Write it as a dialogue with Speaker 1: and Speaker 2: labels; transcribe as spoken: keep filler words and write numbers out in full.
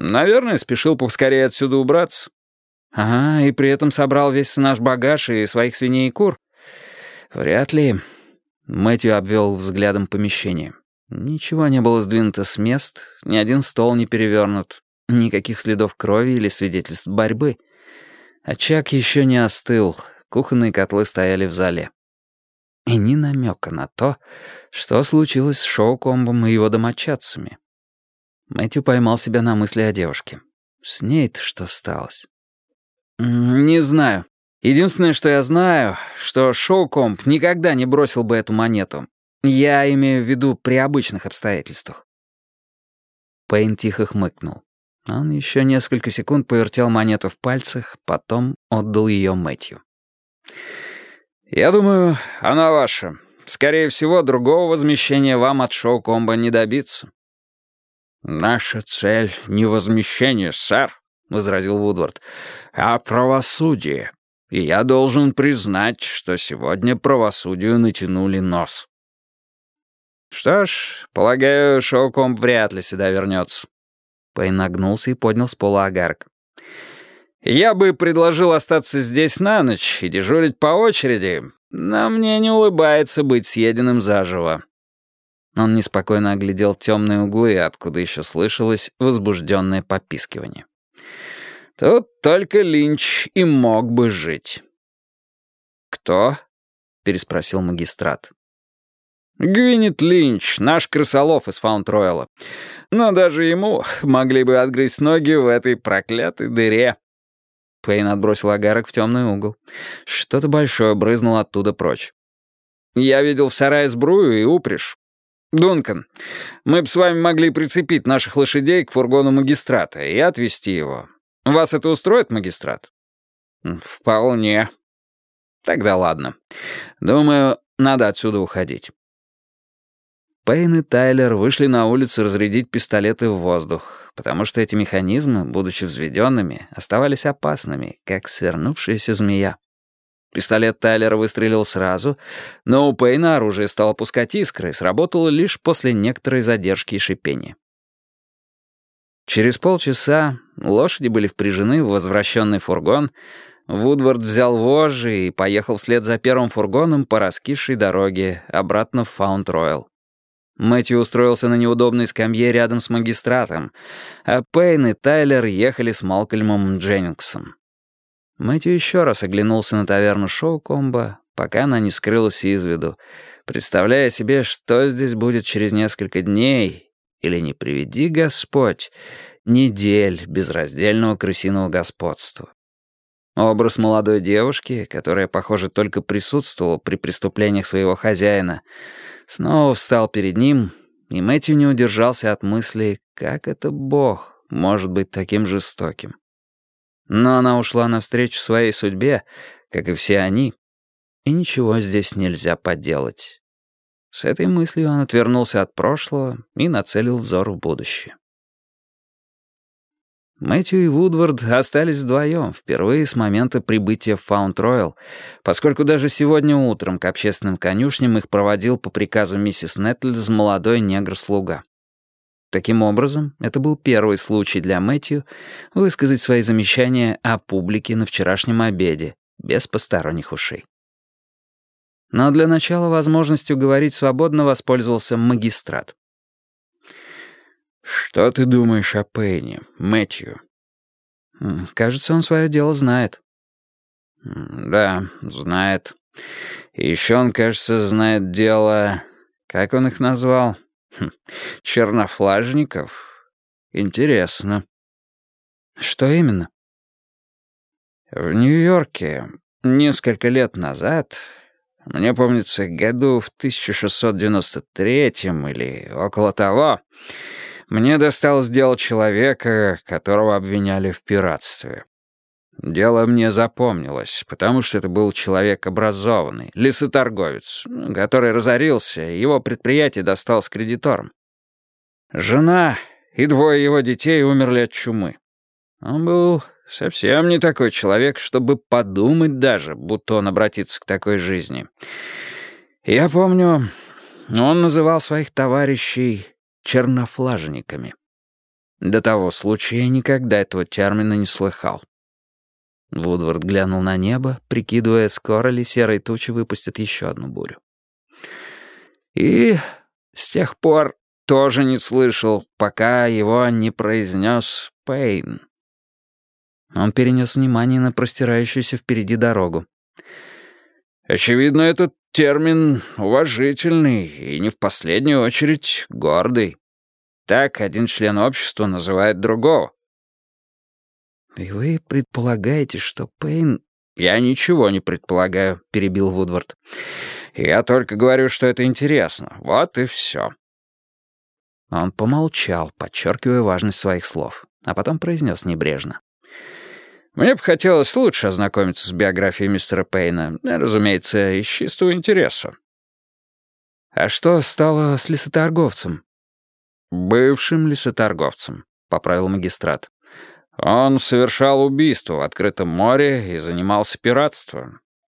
Speaker 1: Наверное, спешил поскорее отсюда убраться. Ага, и при этом собрал весь наш багаж и своих свиней и кур. Вряд ли. Мэтью обвел взглядом помещение. Ничего не было сдвинуто с мест, ни один стол не перевернут, никаких следов крови или свидетельств борьбы. Очаг еще не остыл, кухонные котлы стояли в зале. И ни намека на то, что случилось с Шоукомбом и его домочадцами. Мэтью поймал себя на мысли о девушке. С ней-то что сталось? «Не знаю. Единственное, что я знаю, что Шоукомб никогда не бросил бы эту монету. Я имею в виду при обычных обстоятельствах». Пейн тихо хмыкнул. Он еще несколько секунд повертел монету в пальцах, потом отдал ее Мэтью. «Я думаю, она ваша. Скорее всего, другого возмещения вам от Шоукомба не добиться». «Наша цель не возмещение, сэр», — возразил Вудвард, — «а правосудие. И я должен признать, что сегодня правосудию натянули нос». «Что ж, полагаю, Шоукомб вряд ли сюда вернется». Пейн нагнулся и поднял с пола огарок. «Я бы предложил остаться здесь на ночь и дежурить по очереди, но мне не улыбается быть съеденным заживо». Он неспокойно оглядел темные углы, откуда еще слышалось возбужденное попискивание. «Тут только Линч и мог бы жить». «Кто?» — переспросил магистрат. «Гвинет Линч, наш крысолов из Фаунд-Ройла. Но даже ему могли бы отгрызть ноги в этой проклятой дыре». Пейн отбросил огарок в темный угол. Что-то большое брызнуло оттуда прочь. «Я видел в сарае сбрую и упряжь. Дункан, мы бы с вами могли прицепить наших лошадей к фургону магистрата и отвезти его. Вас это устроит, магистрат?» «Вполне». «Тогда ладно. Думаю, надо отсюда уходить». Пейн и Тайлер вышли на улицу разрядить пистолеты в воздух, потому что эти механизмы, будучи взведенными, оставались опасными, как свернувшаяся змея. Пистолет Тайлера выстрелил сразу, но у Пейна оружие стало пускать искры и сработало лишь после некоторой задержки и шипения. Через полчаса лошади были впряжены в возвращенный фургон, Вудвард взял вожжи и поехал вслед за первым фургоном по раскисшей дороге обратно в Фаунд-Ройл. Мэтью устроился на неудобной скамье рядом с магистратом, а Пейн и Тайлер ехали с Малкольмом Дженнингсом. Мэтью еще раз оглянулся на таверну Шоукомба, пока она не скрылась из виду, представляя себе, что здесь будет через несколько дней, или, не приведи Господь, недель безраздельного крысиного господства. Образ молодой девушки, которая, похоже, только присутствовала при преступлениях своего хозяина, снова встал перед ним, и Мэтью не удержался от мысли, как это Бог может быть таким жестоким. Но она ушла навстречу своей судьбе, как и все они, и ничего здесь нельзя поделать. С этой мыслью он отвернулся от прошлого и нацелил взор в будущее. Мэтью и Вудвард остались вдвоем впервые с момента прибытия в Фаунд-Ройл, поскольку даже сегодня утром к общественным конюшням их проводил по приказу миссис Нетльз молодой негр-слуга. Таким образом, это был первый случай для Мэтью высказать свои замечания о публике на вчерашнем обеде, без посторонних ушей. Но для начала возможностью говорить свободно воспользовался магистрат. «Что ты думаешь о Пейне, Мэтью?» «Кажется, он свое дело знает». «Да, знает. И еще он, кажется, знает дело... Как он их назвал?» Хм, чернофлажников? Интересно. Что именно? В Нью-Йорке несколько лет назад, мне помнится, году в тысяча шестьсот девяносто третьем или около того, мне досталось дело человека, которого обвиняли в пиратстве. Дело мне запомнилось, потому что это был человек образованный, лесоторговец, который разорился, и его предприятие досталось кредиторам. Жена и двое его детей умерли от чумы. Он был совсем не такой человек, чтобы подумать даже, будто он обратится к такой жизни. Я помню, он называл своих товарищей чернофлажниками. До того случая я никогда этого термина не слыхал». Вудвард глянул на небо, прикидывая, скоро ли серые тучи выпустят еще одну бурю. «И с тех пор тоже не слышал, пока его не произнес Пейн». Он перенес внимание на простирающуюся впереди дорогу. «Очевидно, этот термин уважительный и не в последнюю очередь гордый. Так один член общества называет другого». «И вы предполагаете, что Пейн...» «Я ничего не предполагаю», — перебил Вудвард. «Я только говорю, что это интересно. Вот и все». Он помолчал, подчеркивая важность своих слов, а потом произнес небрежно. «Мне бы хотелось лучше ознакомиться с биографией мистера Пейна, разумеется, из чистого интереса». «А что стало с лесоторговцем?» «Бывшим лесоторговцем», — поправил магистрат. «Он совершал убийство в открытом море и занимался пиратством.